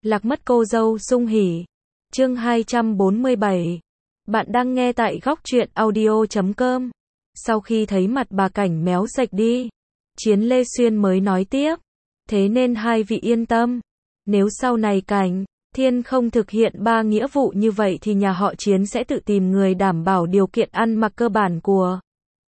Lạc mất cô dâu sung hỉ. Chương 247. Bạn đang nghe tại góc truyện audio.com. Sau khi thấy mặt bà Cảnh méo sạch đi, Chiến Lê Xuyên mới nói tiếp. Thế nên hai vị yên tâm. Nếu sau này Cảnh Thiên không thực hiện 3 nghĩa vụ như vậy thì nhà họ Chiến sẽ tự tìm người đảm bảo điều kiện ăn mặc cơ bản của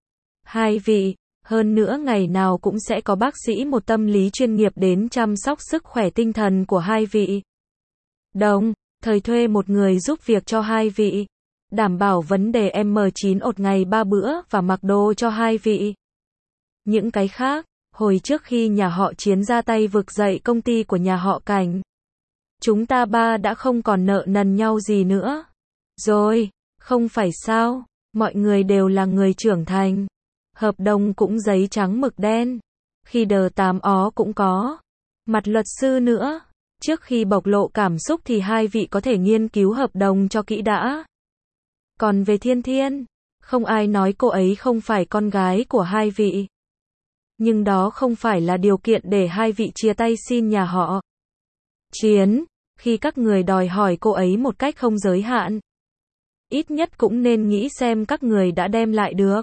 hai vị. Hơn nữa ngày nào cũng sẽ có bác sĩ một tâm lý chuyên nghiệp đến chăm sóc sức khỏe tinh thần của hai vị. Đồng thời thuê một người giúp việc cho hai vị, đảm bảo vấn đề M9 ột ngày 3 bữa và mặc đồ cho hai vị. Những cái khác, hồi trước khi nhà họ Chiến ra tay vực dậy công ty của nhà họ Cảnh, chúng ta ba đã không còn nợ nần nhau gì nữa. Rồi, không phải sao, mọi người đều là người trưởng thành. Hợp đồng cũng giấy trắng mực đen. Khi đờ tám ó cũng có. Mặt luật sư nữa. Trước khi bộc lộ cảm xúc thì hai vị có thể nghiên cứu hợp đồng cho kỹ đã. Còn về Thiên Thiên, không ai nói cô ấy không phải con gái của hai vị. Nhưng đó không phải là điều kiện để hai vị chia tay xin nhà họ Chiến. Khi các người đòi hỏi cô ấy một cách không giới hạn, ít nhất cũng nên nghĩ xem các người đã đem lại được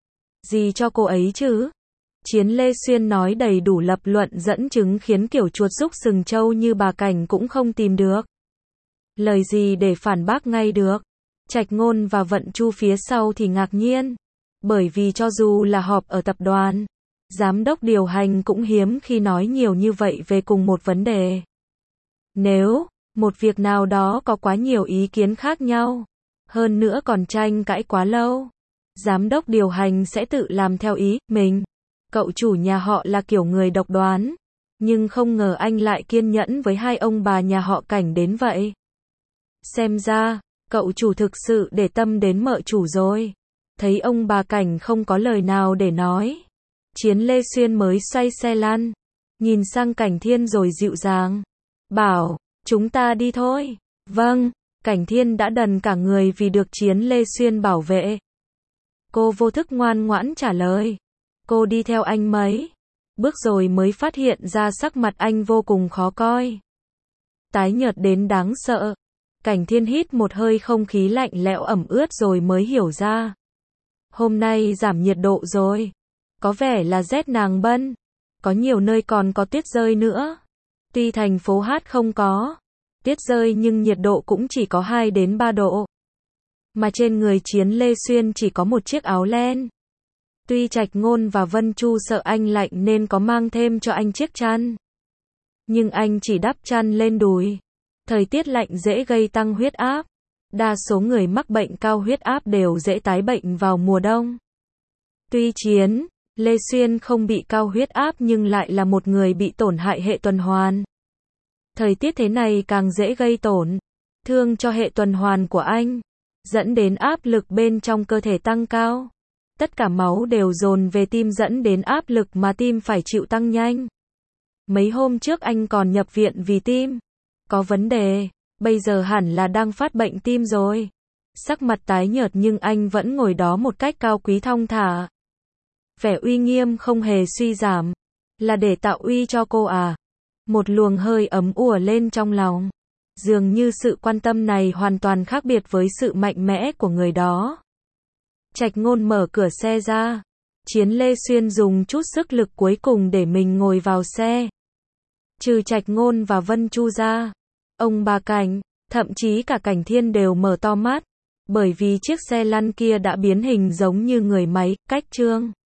gì cho cô ấy chứ. Chiến Lê Xuyên nói đầy đủ lập luận dẫn chứng khiến kiểu chuột rúc sừng trâu như bà Cảnh cũng không tìm được lời gì để phản bác ngay được. Trạch Ngôn và Vận Chu phía sau thì ngạc nhiên, bởi vì cho dù là họp ở tập đoàn, giám đốc điều hành cũng hiếm khi nói nhiều như vậy về cùng một vấn đề. Nếu một việc nào đó có quá nhiều ý kiến khác nhau, hơn nữa còn tranh cãi quá lâu, giám đốc điều hành sẽ tự làm theo ý mình. Cậu chủ nhà họ là kiểu người độc đoán, nhưng không ngờ anh lại kiên nhẫn với hai ông bà nhà họ Cảnh đến vậy. Xem ra, cậu chủ thực sự để tâm đến mợ chủ rồi. Thấy ông bà Cảnh không có lời nào để nói, Chiến Lê Xuyên mới xoay xe lăn, nhìn sang Cảnh Thiên rồi dịu dàng bảo, chúng ta đi thôi. Vâng, Cảnh Thiên đã đần cả người vì được Chiến Lê Xuyên bảo vệ. Cô vô thức ngoan ngoãn trả lời. Cô đi theo anh mấy bước rồi mới phát hiện ra sắc mặt anh vô cùng khó coi, tái nhợt đến đáng sợ. Cảnh Thiên hít một hơi không khí lạnh lẽo ẩm ướt rồi mới hiểu ra. Hôm nay giảm nhiệt độ rồi. Có vẻ là rét nàng bân. Có nhiều nơi còn có tuyết rơi nữa. Tuy thành phố Hát không có tuyết rơi nhưng nhiệt độ cũng chỉ có 2 đến 3 độ. Mà trên người Chiến Lê Xuyên chỉ có một chiếc áo len. Tuy Trạch Ngôn và Vân Chu sợ anh lạnh nên có mang thêm cho anh chiếc chăn, nhưng anh chỉ đắp chăn lên đùi. Thời tiết lạnh dễ gây tăng huyết áp. Đa số người mắc bệnh cao huyết áp đều dễ tái bệnh vào mùa đông. Tuy Chiến Lê Xuyên không bị cao huyết áp nhưng lại là một người bị tổn hại hệ tuần hoàn. Thời tiết thế này càng dễ gây tổn thương cho hệ tuần hoàn của anh, dẫn đến áp lực bên trong cơ thể tăng cao. Tất cả máu đều dồn về tim dẫn đến áp lực mà tim phải chịu tăng nhanh. Mấy hôm trước anh còn nhập viện vì tim có vấn đề, bây giờ hẳn là đang phát bệnh tim rồi. Sắc mặt tái nhợt nhưng anh vẫn ngồi đó một cách cao quý thong thả. Vẻ uy nghiêm không hề suy giảm. Là để tạo uy cho cô à? Một luồng hơi ấm ùa lên trong lòng. Dường như sự quan tâm này hoàn toàn khác biệt với sự mạnh mẽ của người đó. Trạch Ngôn mở cửa xe ra. Chiến Lê Xuyên dùng chút sức lực cuối cùng để mình ngồi vào xe. Trừ Trạch Ngôn và Vân Chu ra, ông bà Cảnh, thậm chí cả Cảnh Thiên đều mở to mắt, bởi vì chiếc xe lăn kia đã biến hình giống như người máy, cách Trương